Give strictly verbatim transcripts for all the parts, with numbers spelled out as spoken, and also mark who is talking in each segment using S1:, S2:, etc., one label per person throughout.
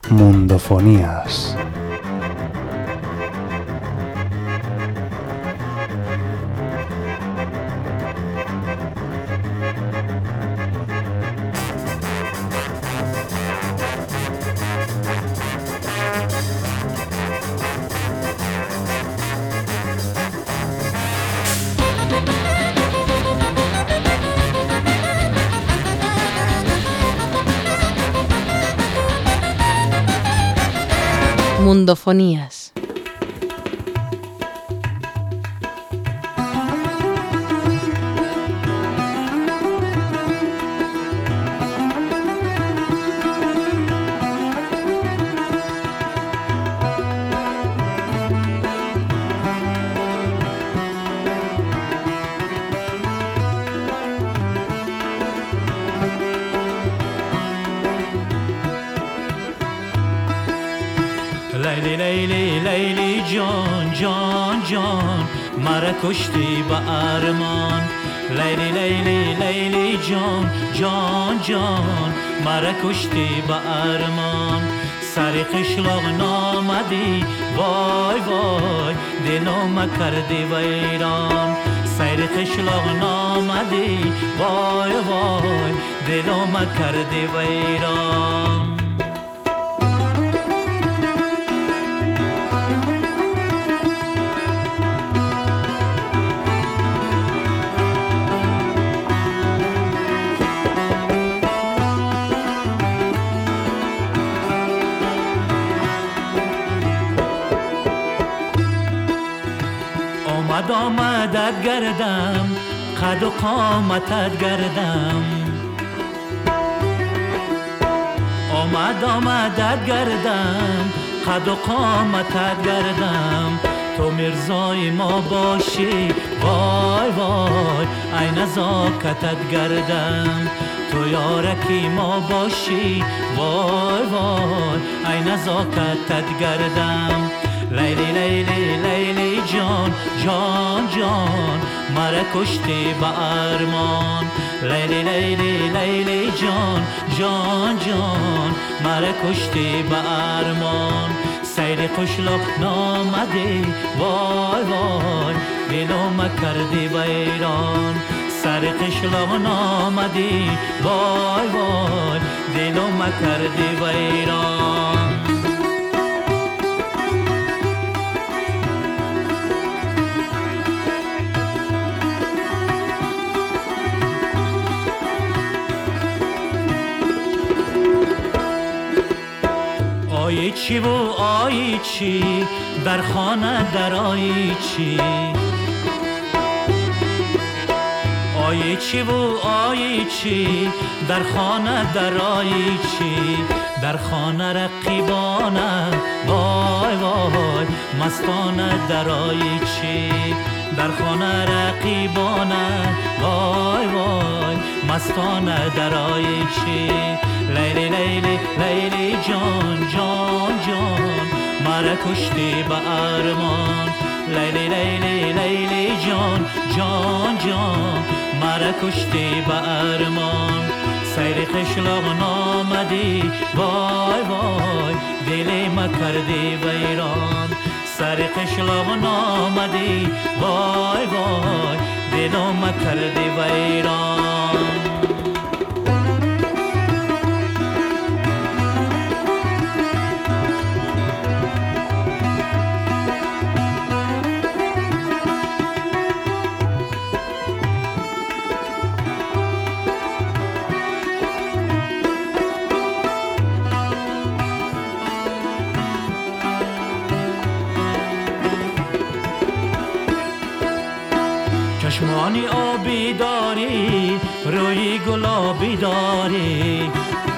S1: Mundofonías.
S2: Mundofonías.
S3: لیلی لیلی لیلی جان جان جان مرا کشتی با ارمان. لیلی لیلی لیلی جان جان جان مرا کشتی با ارمان. سر قشلاق نامدی وای وای دلم کردی ویران. سر قشلاق نامدی وای وای دلم کردی ویران. آمد آمدت گردم قد و قامتت گردم. آمد آمدت گردم قد و قامتت گردم. تو مرزای ما باشی وای وای ای نزاکتت گردم. تو یارکی ما باشی وای وای ای نزاکتت گردم. لیلی لیلی لیلی جان جان جان مرا کشتی با ارمان. لیلی لیلی لیلی جان جان جان مرا کشتی با ارمان. سیر قشلاق نامدی وای وای دلم کردی ویران. سر قشلاق نامدی وای وای دلم کردی ویران. آیی چی و آیی چی در خانه در آیی چی. آیی چی و آیی چی در خانه در آیی چی. در خانه رقیبانه وای وای مستانه در آیی چی. در خانه رقیبانه وای وای مستانه در آیی چی. لیلی لیلی لیلی جان جان جان مرا کشتی با ارمان. لیلی لیلی لیلی جان جان جان مرا کشتی با ارمان. سیر قشلاق نامدی وای وای دلم کردی ویران. سر قشلاق نامدی وای وای دلم کردی ویران. چشمانی آبی داری روی گلابی داری.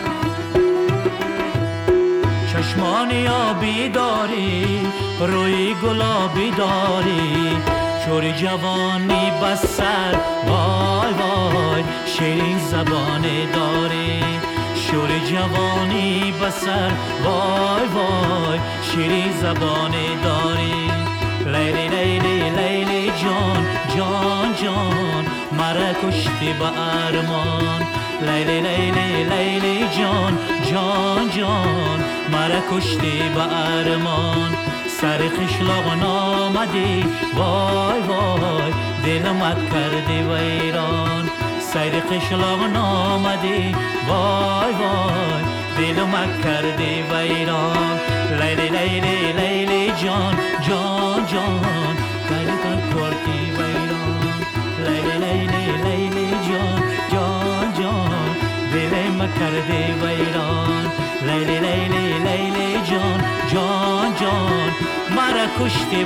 S3: چشمانی آبی داری روی گلابی داری. شوری جوانی بسر وای وای شیرین زبانی داری. شوری جوانی بسر وای وای شیرین زبانی داری. لیلی لیلی لیلی جان جان جان مرا کشتی با ارمان لیلی لیلی لیلی جان جان جان مرا کشتی با ارمان سر خشلاق نامدی وای وای دلم کردی ویران سر خشلاق نامدی وای وای دلم کردی ویران لیلی لیلی لیلی جان جان جان کاری کن کردی ویران لیلی لیلی لیلی جان جان جان دلم کردی ویران لیلی لیلی لیلی جان جان جان مرا کشتی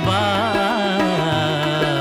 S3: بر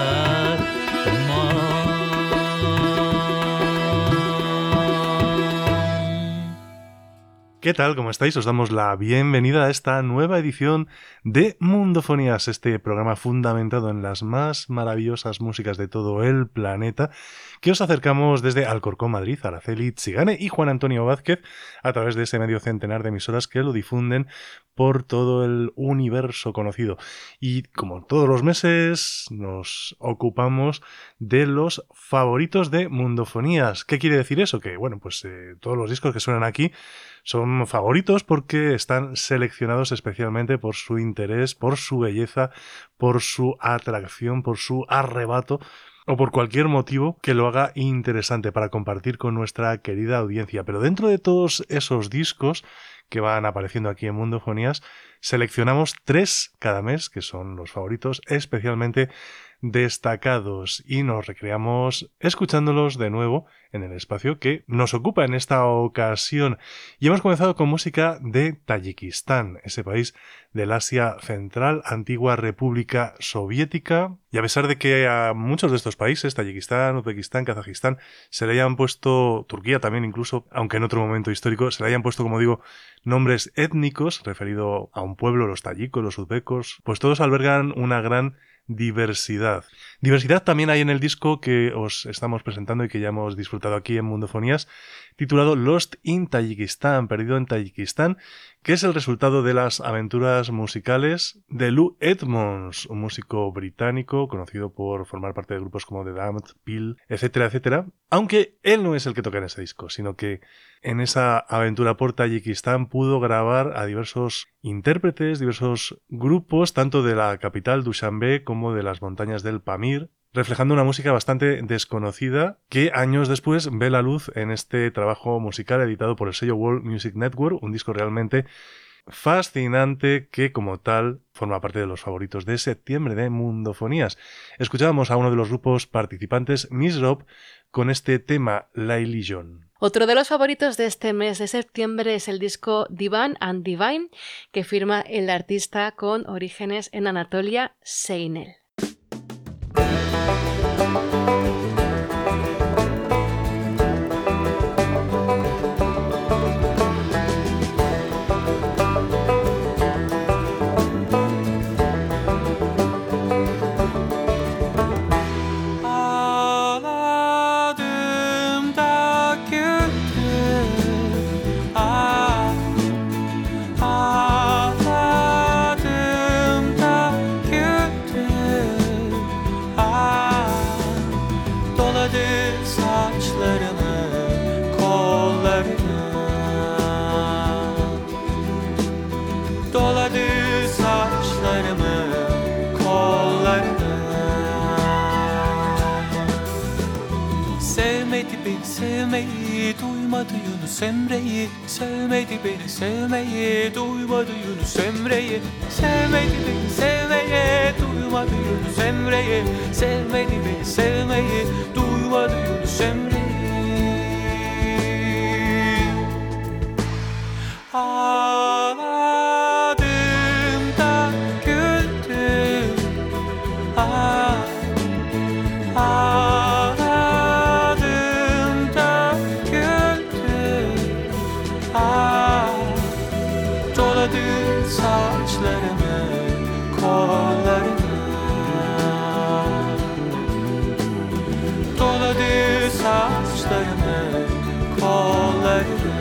S1: ¿Qué tal? ¿Cómo estáis? Os damos la bienvenida a esta nueva edición de Mundofonías, este programa fundamentado en las más maravillosas músicas de todo el planeta, que os acercamos desde Alcorcón, Madrid, Araceli Tsigane y Juan Antonio Vázquez, a través de ese medio centenar de emisoras que lo difunden por todo el universo conocido. Y como todos los meses nos ocupamos de los favoritos de Mundofonías. ¿Qué quiere decir eso? Que, bueno, pues eh, todos los discos que suenan aquí son favoritos porque están seleccionados especialmente por su interés, por su belleza, por su atracción, por su arrebato o por cualquier motivo que lo haga interesante para compartir con nuestra querida audiencia. Pero dentro de todos esos discos que van apareciendo aquí en Mundofonías, seleccionamos tres cada mes, que son los favoritos especialmente destacados, y nos recreamos escuchándolos de nuevo en el espacio que nos ocupa en esta ocasión. Y hemos comenzado con música de Tayikistán, ese país del Asia Central, antigua República Soviética. Y a pesar de que a muchos de estos países, Tayikistán, Uzbekistán, Kazajistán, se le hayan puesto, Turquía también incluso, aunque en otro momento histórico, se le hayan puesto, como digo, nombres étnicos, referido a un pueblo, los tayikos, los uzbecos, pues todos albergan una gran diversidad. Diversidad también hay en el disco que os estamos presentando y que ya hemos disfrutado aquí en Mundofonías, titulado Lost in Tayikistán, perdido en Tayikistán, que es el resultado de las aventuras musicales de Lou Edmonds, un músico británico conocido por formar parte de grupos como The Damned, Peel, etcétera, etcétera, aunque él no es el que toca en ese disco, sino que en esa aventura por Tayikistán pudo grabar a diversos intérpretes, diversos grupos, tanto de la capital Dushanbe como de las montañas del Pamir, reflejando una música bastante desconocida que años después ve la luz en este trabajo musical editado por el sello World Music Network, un disco realmente fascinante que como tal forma parte de los favoritos de septiembre de Mundofonías. Escuchábamos a uno de los grupos participantes, Miss Rob, con este tema Laili John.
S2: Otro de los favoritos de este mes de septiembre es el disco Divan and Divine, que firma el artista con orígenes en Anatolia, Seinel.
S4: Sevmeyi duymadı Yunus Emre'yi Sevmedi beni sevmeyi duymadı Yunus Emre'yi Sevmedi beni sevmeyi duymadı Yunus Emre'yi Sevmedi beni sevmeyi duymadı Yunus Emre'yi Ağladım da güldüm Ah, ah saçlarımı, kollarımı doladı saçlarımı, kollarımı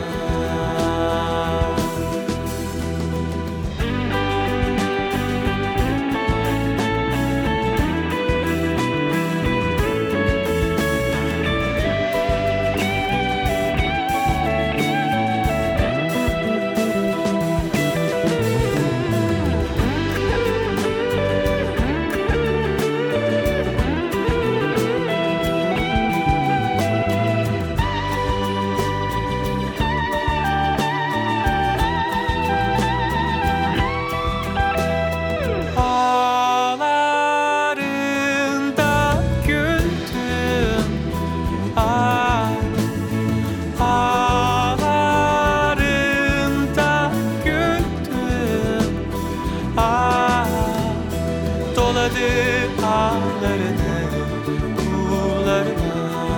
S4: Doladı ağlarını, kullarına.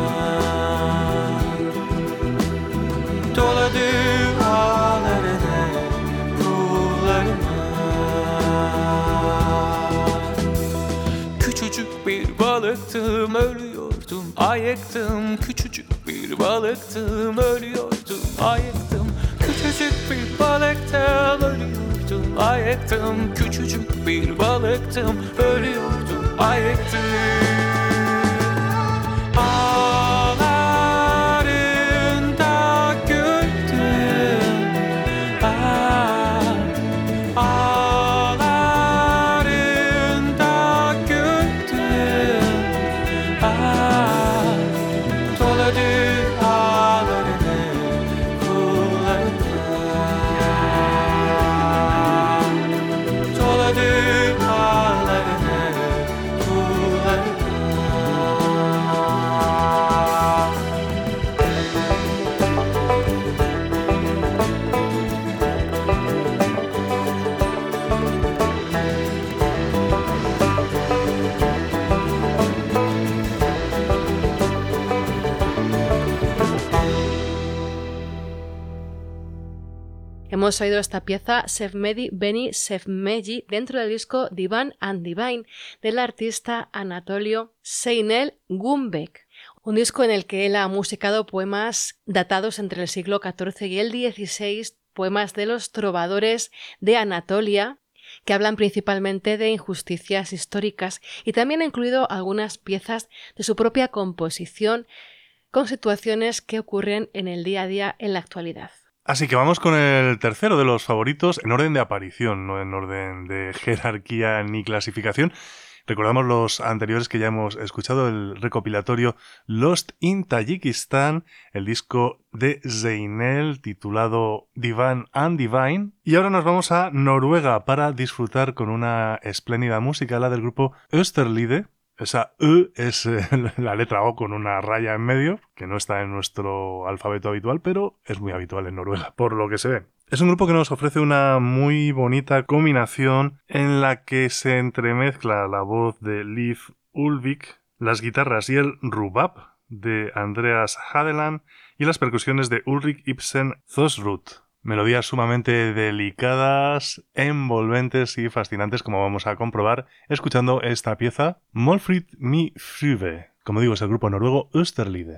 S4: Doladı ağlarını, kullarına. Küçücük bir balıktım, ölüyordum, ayıktım. Küçücük bir balıktım, ölüyordum, ayıktım. Küçücük bir balıktım, ölüyordum, ayıktım. Küçücük bir balıktım, ölüyordum, ayıktım. Ağlarında güldüm, ah, ağlarında güldüm, ah, doladı ağlarını, kullarına. Doladı ağlarını, kullarına.
S2: Hemos oído esta pieza Sevmedi Beni Sevmeyi dentro del disco Divan and Divine del artista Anatolio Zeynel Gumbek, un disco en el que él ha musicado poemas datados entre el siglo catorce y el dieciséis, poemas de los trovadores de Anatolia, que hablan principalmente de injusticias históricas, y también ha incluido algunas piezas de su propia composición con situaciones que ocurren en el día a día en la actualidad.
S1: Así que vamos con el tercero de los favoritos en orden de aparición, no en orden de jerarquía ni clasificación. Recordamos los anteriores que ya hemos escuchado, el recopilatorio Lost in Tayikistán, el disco de Zeynel titulado Divan and Divine. Y ahora nos vamos a Noruega para disfrutar con una espléndida música, la del grupo Österlide. Esa E es eh, la letra O con una raya en medio, que no está en nuestro alfabeto habitual, pero es muy habitual en Noruega, por lo que se ve. Es un grupo que nos ofrece una muy bonita combinación en la que se entremezcla la voz de Liv Ulvik, las guitarras y el rubab de Andreas Hadeland y las percusiones de Ulrik Ibsen Thosrud. Melodías sumamente delicadas, envolventes y fascinantes, como vamos a comprobar escuchando esta pieza, Molfrid mi Früve. Como digo, es el grupo noruego Österlide.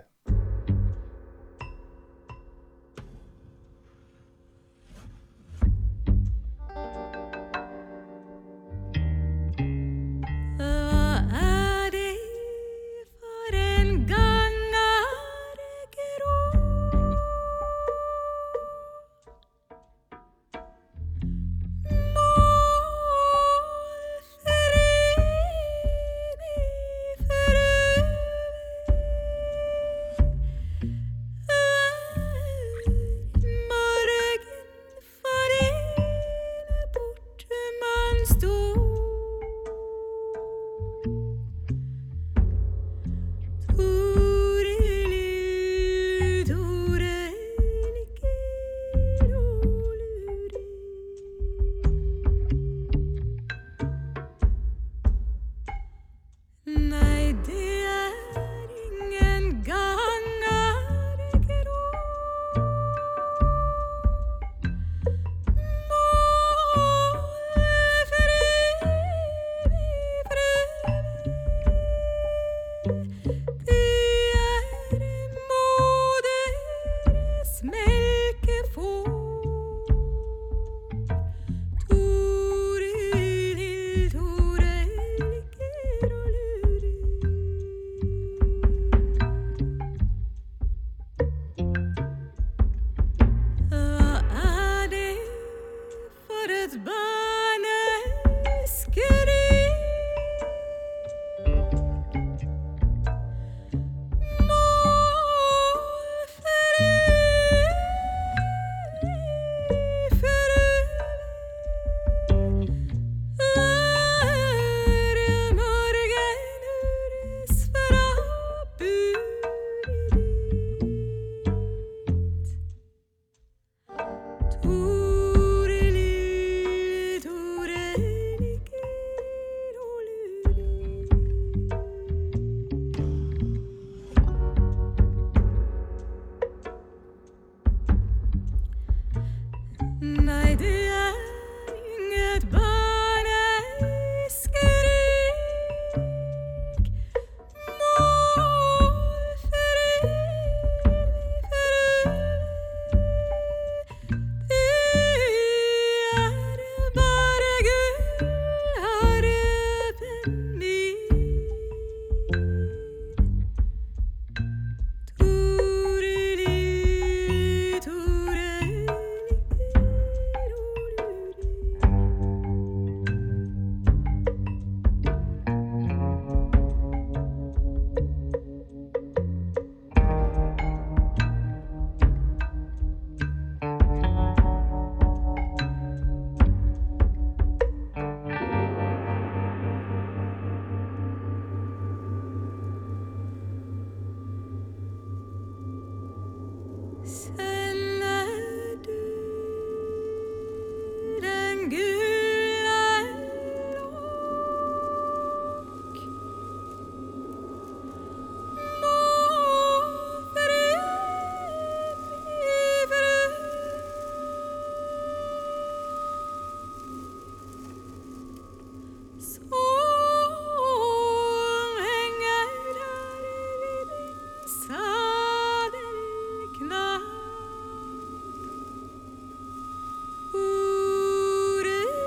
S5: Ure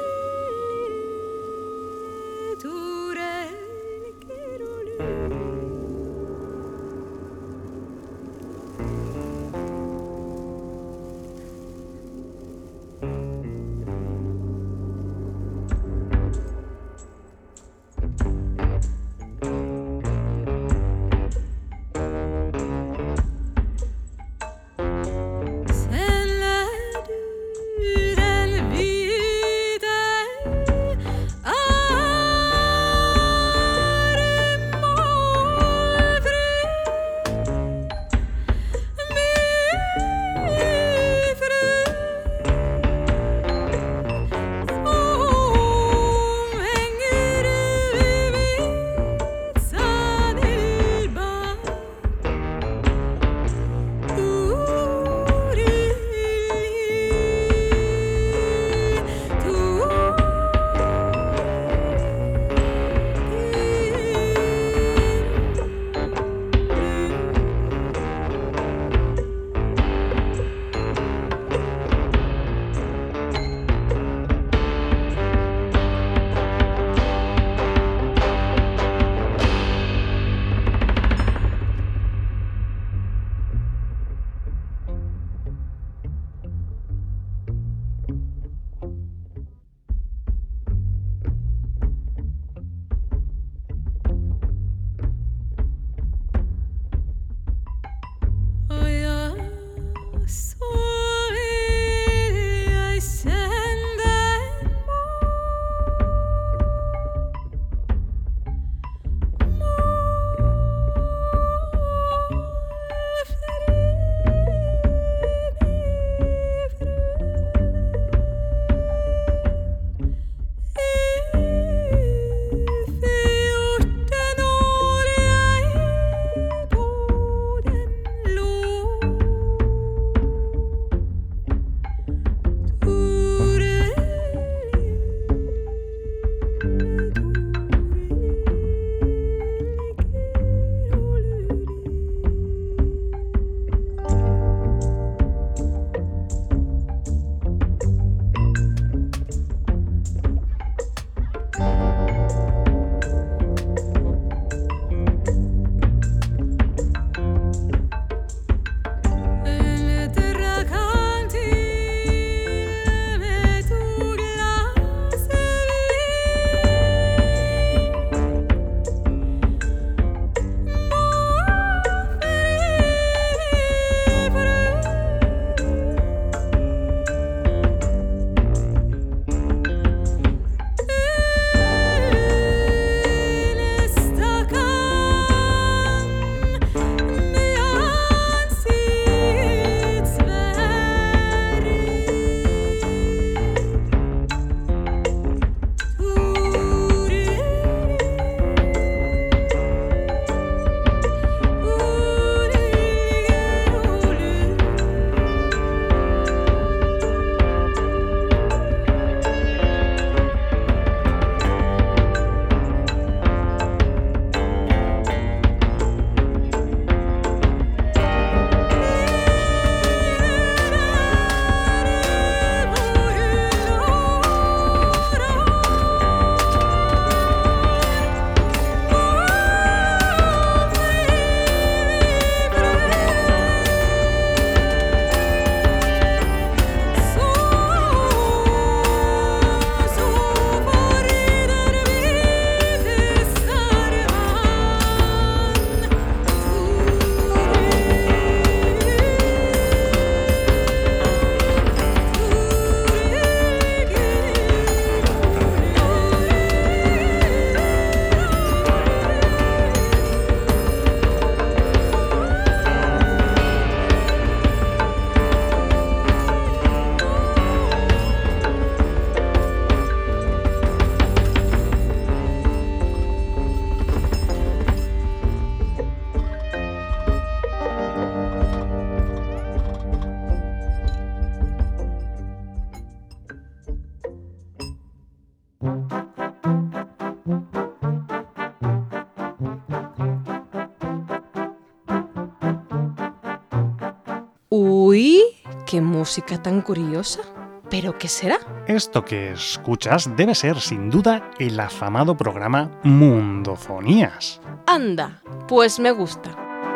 S2: ¡Qué música tan curiosa! ¿Pero qué será?
S1: Esto que escuchas debe ser, sin duda, el afamado programa Mundofonías.
S2: Anda, pues me gusta.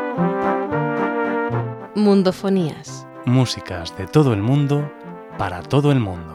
S2: Mundofonías.
S1: Músicas de todo el mundo, para todo el mundo.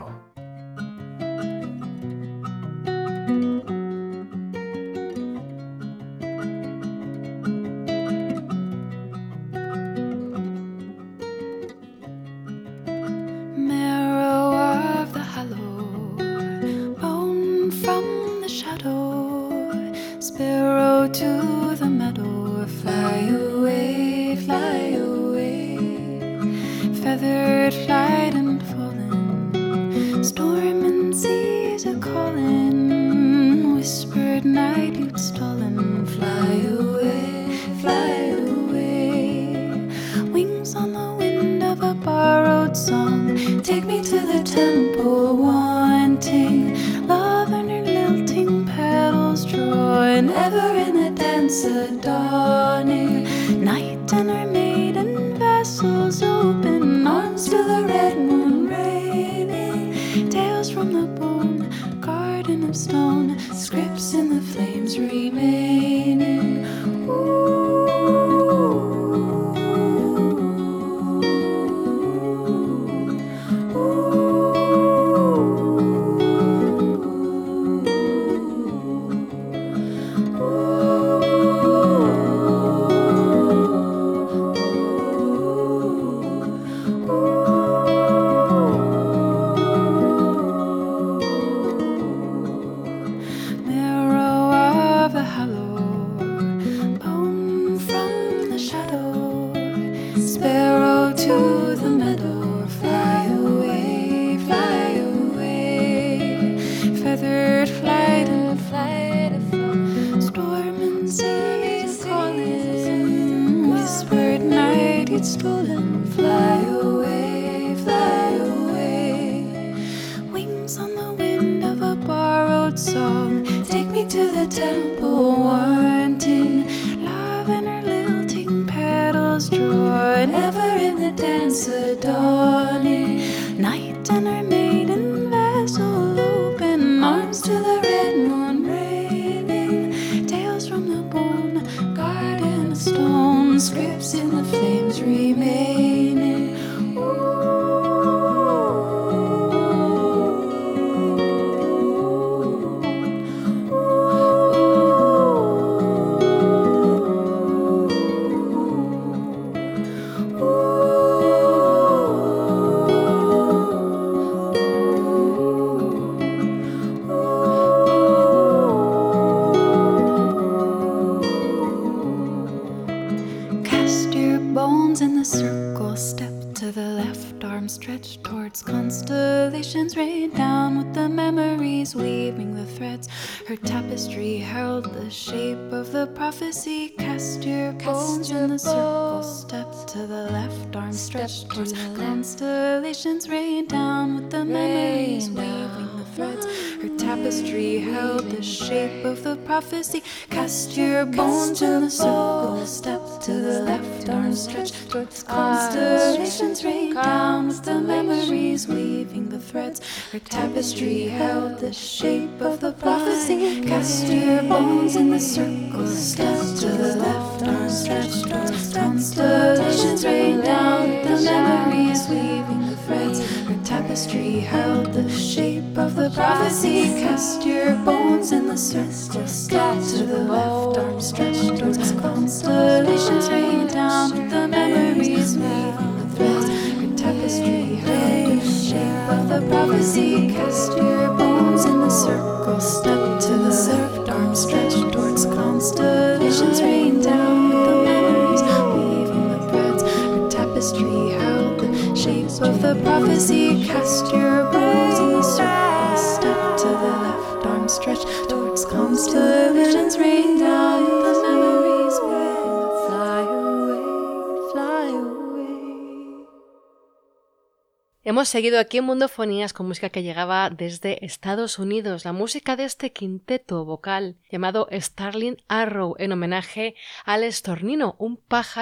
S5: Prophecy, cast your bones in the circle, step to the left, arm stretched towards constellations, rain down with the memories, weaving the threads. Her tapestry held the shape of the prophecy. Cast your bones in the circle, step to the left, arm stretched towards constellations, rain down with the memories, weaving the threads. Her tapestry held the shape of the prophecy. Cast your bones in the circle, step to the left, arm stretched towards constellations, rain down with the memories, weaving the threads. Her tapestry held the shape of the prophecy. Cast your bones in the circle, step to the left, arm stretched towards constellations, rain down with the memories, weaving the threads. Her tapestry held the shape of the prophecy. Cast your bones in the circle, step to the left, arm stretched towards constellations, rain down with the memories, weaving the threads. Her tapestry held the shape of the prophecy. Cast your bones in the circle, step to the left, arm stretched towards constellations, rain down with the memories, weaving fly away, fly away.
S2: Hemos seguido aquí en Mundofonías con música que llegaba desde Estados Unidos, la música de este quinteto vocal llamado Starling Arrow, en homenaje al estornino, un pájaro que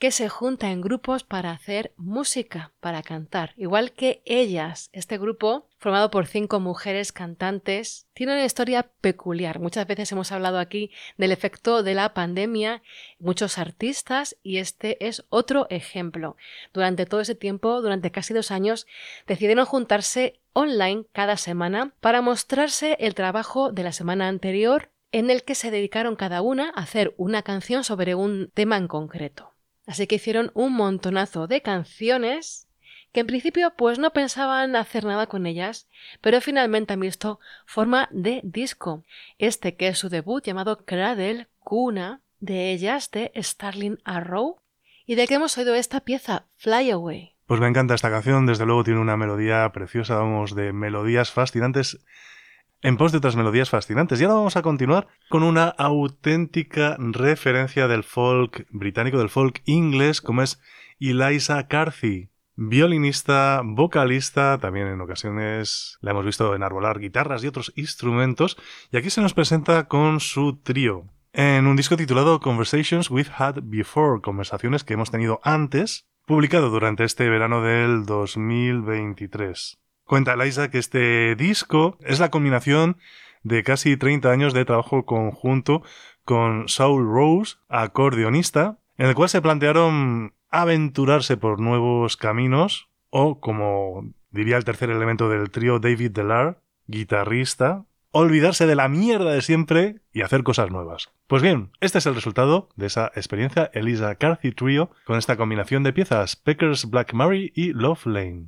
S2: que se junta en grupos para hacer música, para cantar. Igual que Ellas, este grupo, formado por cinco mujeres cantantes, tiene una historia peculiar. Muchas veces hemos hablado aquí del efecto de la pandemia, muchos artistas, y este es otro ejemplo. Durante todo ese tiempo, durante casi dos años, decidieron juntarse online cada semana para mostrarse el trabajo de la semana anterior, en el que se dedicaron cada una a hacer una canción sobre un tema en concreto. Así que hicieron un montonazo de canciones que en principio pues no pensaban hacer nada con ellas, pero finalmente han visto forma de disco. Este que es su debut llamado Cradle, Cuna, de Ellas, de Starling Arrow, y de que hemos oído esta pieza, Fly Away.
S1: Pues me encanta esta canción, desde luego tiene una melodía preciosa, vamos, de melodías fascinantes en pos de otras melodías fascinantes. Y ahora vamos a continuar con una auténtica referencia del folk británico, del folk inglés, como es Eliza Carthy, violinista, vocalista, también en ocasiones la hemos visto enarbolar guitarras y otros instrumentos, y aquí se nos presenta con su trío, en un disco titulado Conversations We've Had Before, conversaciones que hemos tenido antes, publicado durante este verano del dos mil veintitrés. Cuenta Eliza que este disco es la combinación de casi treinta años de trabajo conjunto con Saul Rose, acordeonista, en el cual se plantearon aventurarse por nuevos caminos, o, como diría el tercer elemento del trío, David Delar, guitarrista, olvidarse de la mierda de siempre y hacer cosas nuevas. Pues bien, este es el resultado de esa experiencia Eliza Carthy Trio con esta combinación de piezas Pecker's Black Mary y Love Lane.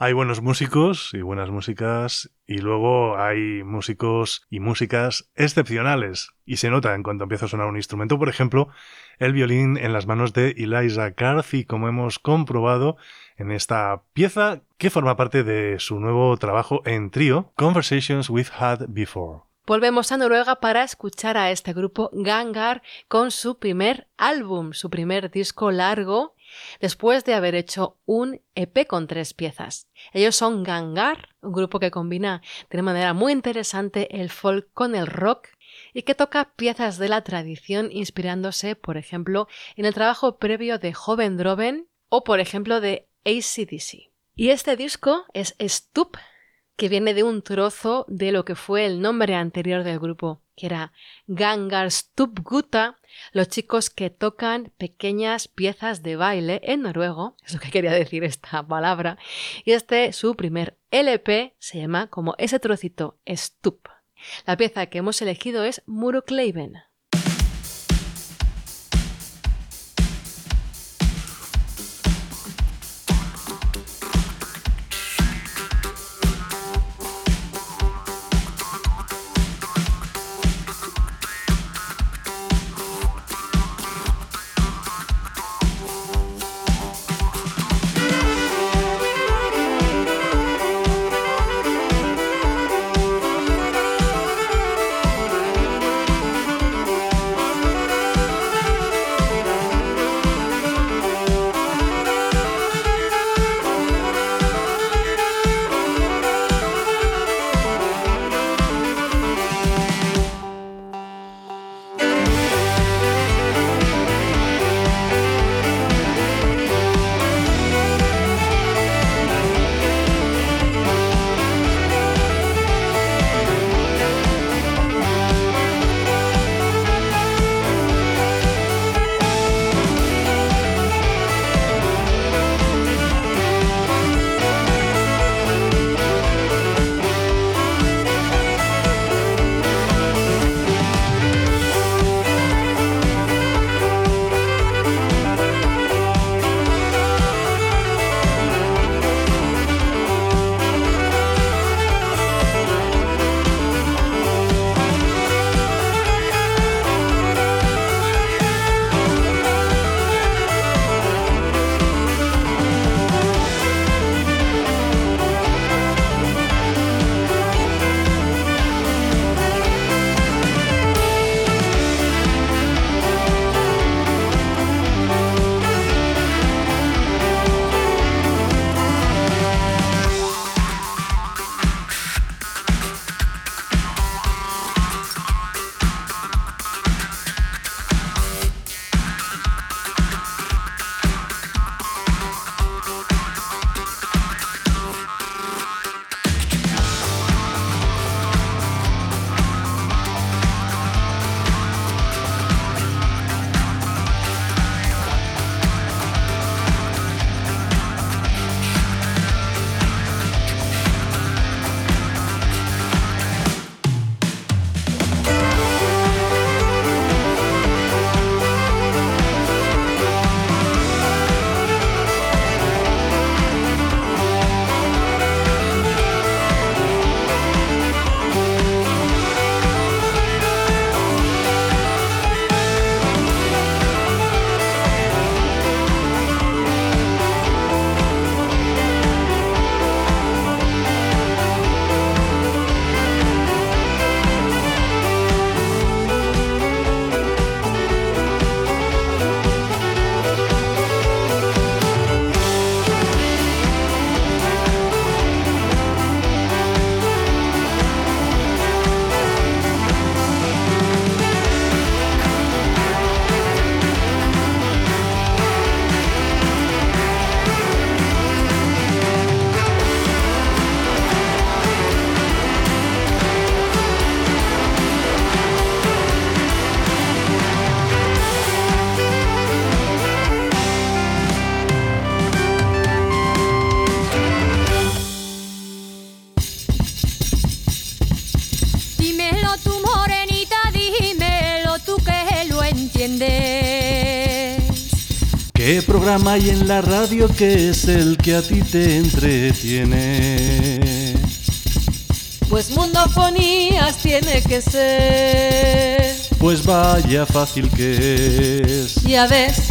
S1: Hay buenos músicos y buenas músicas, y luego hay músicos y músicas excepcionales. Y se nota en cuanto empieza a sonar un instrumento, por ejemplo, el violín en las manos de Eliza Carthy, como hemos comprobado en esta pieza que forma parte de su nuevo trabajo en trío, Conversations We've Had Before.
S2: Volvemos a Noruega para escuchar a este grupo Gangar con su primer álbum, su primer disco largo, después de haber hecho un E P con tres piezas. Ellos son Gangar, un grupo que combina de una manera muy interesante el folk con el rock y que toca piezas de la tradición inspirándose, por ejemplo, en el trabajo previo de Joven Droven o, por ejemplo, de A C D C. Y este disco es Stup, que viene de un trozo de lo que fue el nombre anterior del grupo, que era Gangar Stupgutta, los chicos que tocan pequeñas piezas de baile en noruego, es lo que quería decir esta palabra, y este, su primer L P, se llama como ese trocito, Stup. La pieza que hemos elegido es Murukleiben.
S6: ¿Qué programa hay en la radio que es el que a ti te entretiene?
S7: Pues Mundofonías tiene que ser.
S6: Pues vaya fácil que es.
S7: Ya ves.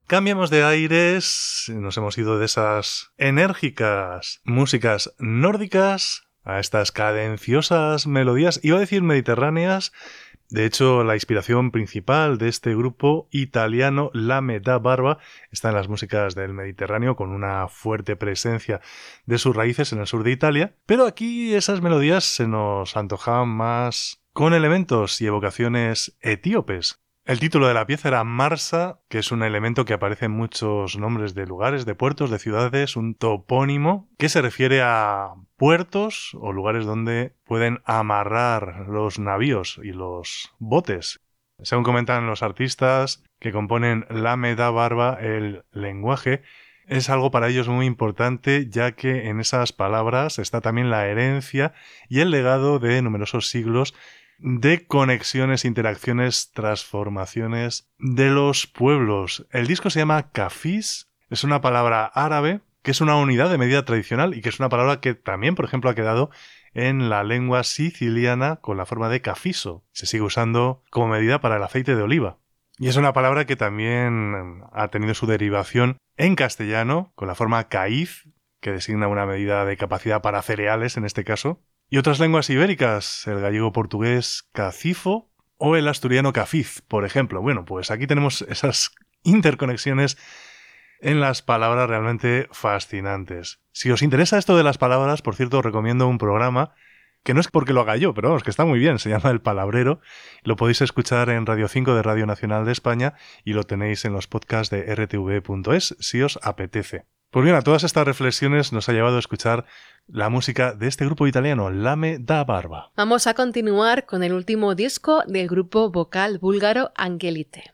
S1: Cambiamos de aires, nos hemos ido de esas enérgicas músicas nórdicas a estas cadenciosas melodías, iba a decir mediterráneas. De hecho, la inspiración principal de este grupo italiano, Lame da Barba, está en las músicas del Mediterráneo, con una fuerte presencia de sus raíces en el sur de Italia. Pero aquí esas melodías se nos antojaban más con elementos y evocaciones etíopes. El título de la pieza era Marsa, que es un elemento que aparece en muchos nombres de lugares, de puertos, de ciudades, un topónimo que se refiere a puertos o lugares donde pueden amarrar los navíos y los botes. Según comentan los artistas que componen Lame da Barba, el lenguaje es algo para ellos muy importante, ya que en esas palabras está también la herencia y el legado de numerosos siglos de conexiones, interacciones, transformaciones de los pueblos. El disco se llama Kafis, es una palabra árabe que es una unidad de medida tradicional y que es una palabra que también, por ejemplo, ha quedado en la lengua siciliana con la forma de cafiso. Se sigue usando como medida para el aceite de oliva. Y es una palabra que también ha tenido su derivación en castellano con la forma caíz, que designa una medida de capacidad para cereales en este caso. Y otras lenguas ibéricas, el gallego-portugués cacifo o el asturiano cafiz, por ejemplo. Bueno, pues aquí tenemos esas interconexiones en las palabras realmente fascinantes. Si os interesa esto de las palabras, por cierto, os recomiendo un programa que no es porque lo haga yo, pero vamos, que está muy bien, se llama El Palabrero. Lo podéis escuchar en Radio cinco de Radio Nacional de España y lo tenéis en los podcasts de r t v punto es si os apetece. Pues bien, a todas estas reflexiones nos ha llevado a escuchar la música de este grupo italiano, Lame da Barba.
S2: Vamos a continuar con el último disco del grupo vocal búlgaro Angelite.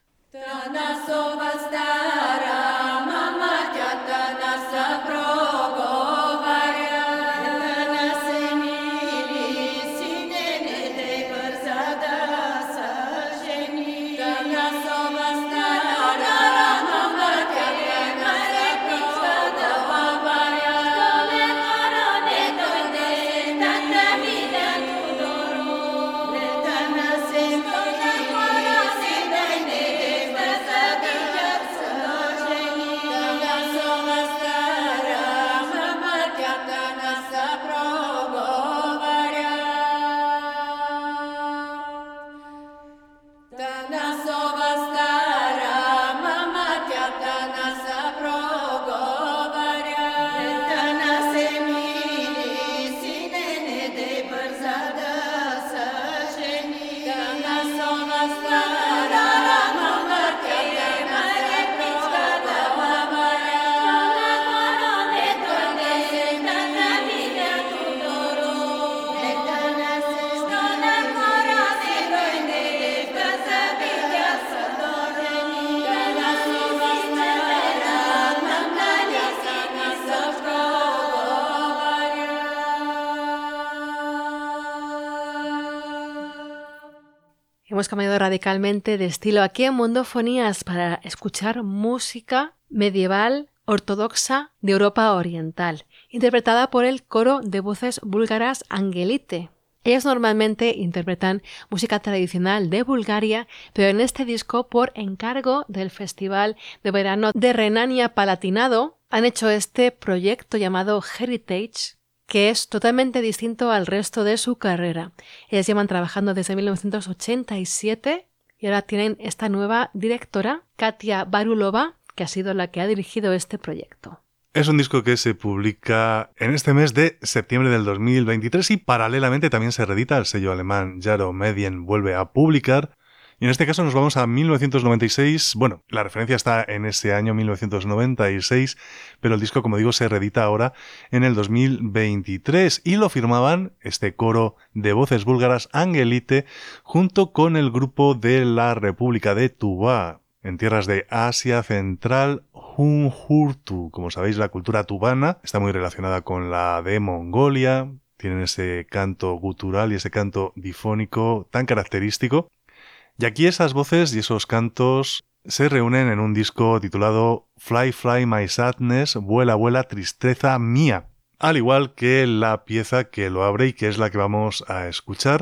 S2: Hemos cambiado radicalmente de estilo aquí en Mundofonías para escuchar música medieval ortodoxa de Europa Oriental, interpretada por el coro de voces búlgaras Angelite. Ellas normalmente interpretan música tradicional de Bulgaria, pero en este disco, por encargo del Festival de Verano de Renania-Palatinado, han hecho este proyecto llamado Heritage, que es totalmente distinto al resto de su carrera. Ellas llevan trabajando desde mil novecientos ochenta y siete y ahora tienen esta nueva directora, Katia Barulova, que ha sido la que ha dirigido este proyecto.
S1: Es un disco que se publica en este mes de septiembre del dos mil veintitrés y paralelamente también se reedita. El sello alemán Jaro Medien vuelve a publicar. Y en este caso nos vamos a mil novecientos noventa y seis. Bueno, la referencia está en ese año mil novecientos noventa y seis, pero el disco, como digo, se reedita ahora en el dos mil veintitrés y lo firmaban este coro de voces búlgaras Angelite junto con el grupo de la República de Tuvá, en tierras de Asia Central, Hunhurtu. Como sabéis, la cultura tubana está muy relacionada con la de Mongolia. Tienen ese canto gutural y ese canto difónico tan característico. Y aquí esas voces y esos cantos se reúnen en un disco titulado Fly Fly My Sadness, Vuela Vuela Tristeza Mía, al igual que la pieza que lo abre y que es la que vamos a escuchar,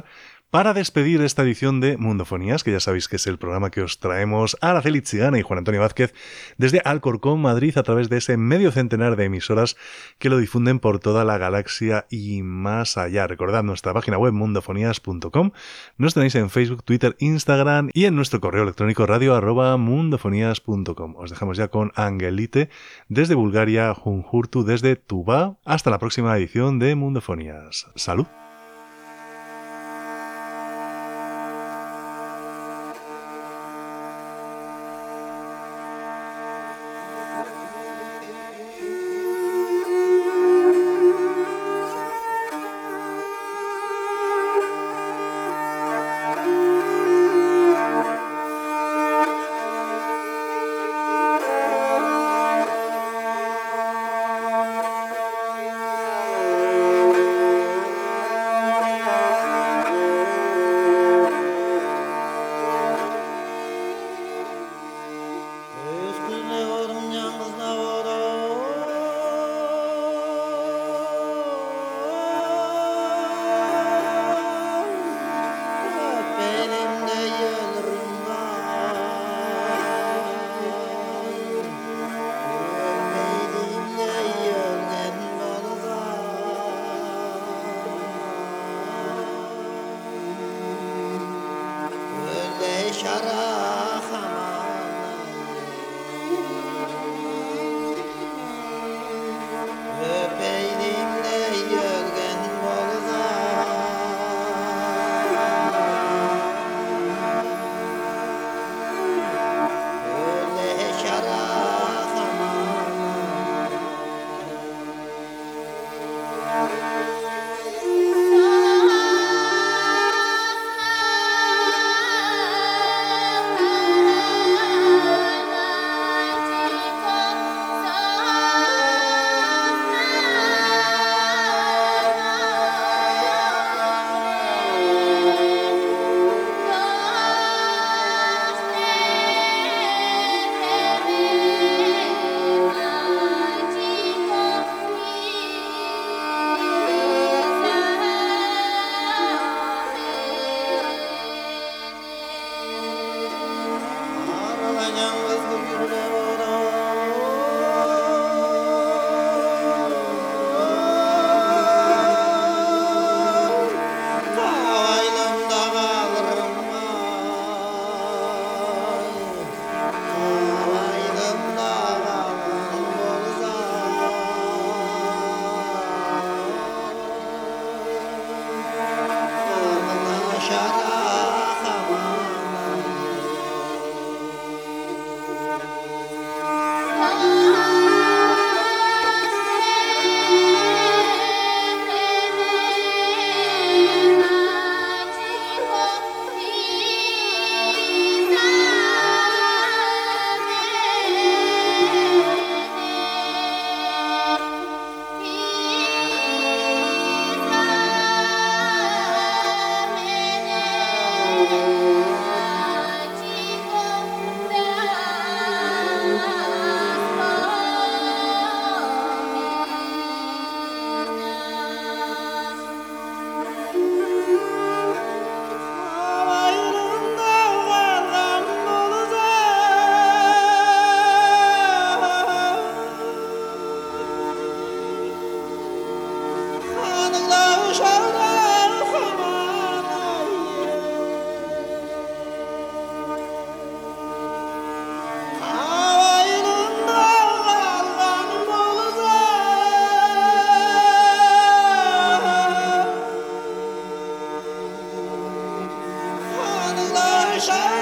S1: Para despedir esta edición de Mundofonías, que ya sabéis que es el programa que os traemos Araceli Chigana y Juan Antonio Vázquez desde Alcorcón, Madrid, a través de ese medio centenar de emisoras que lo difunden por toda la galaxia y más allá. Recordad nuestra página web mundofonías punto com, nos tenéis en Facebook, Twitter, Instagram y en nuestro correo electrónico radio arroba mundofonías punto com. Os dejamos ya con Angelite desde Bulgaria, Junjurtu desde Tuvá. Hasta la próxima edición de Mundofonías. ¡Salud!
S8: Shine.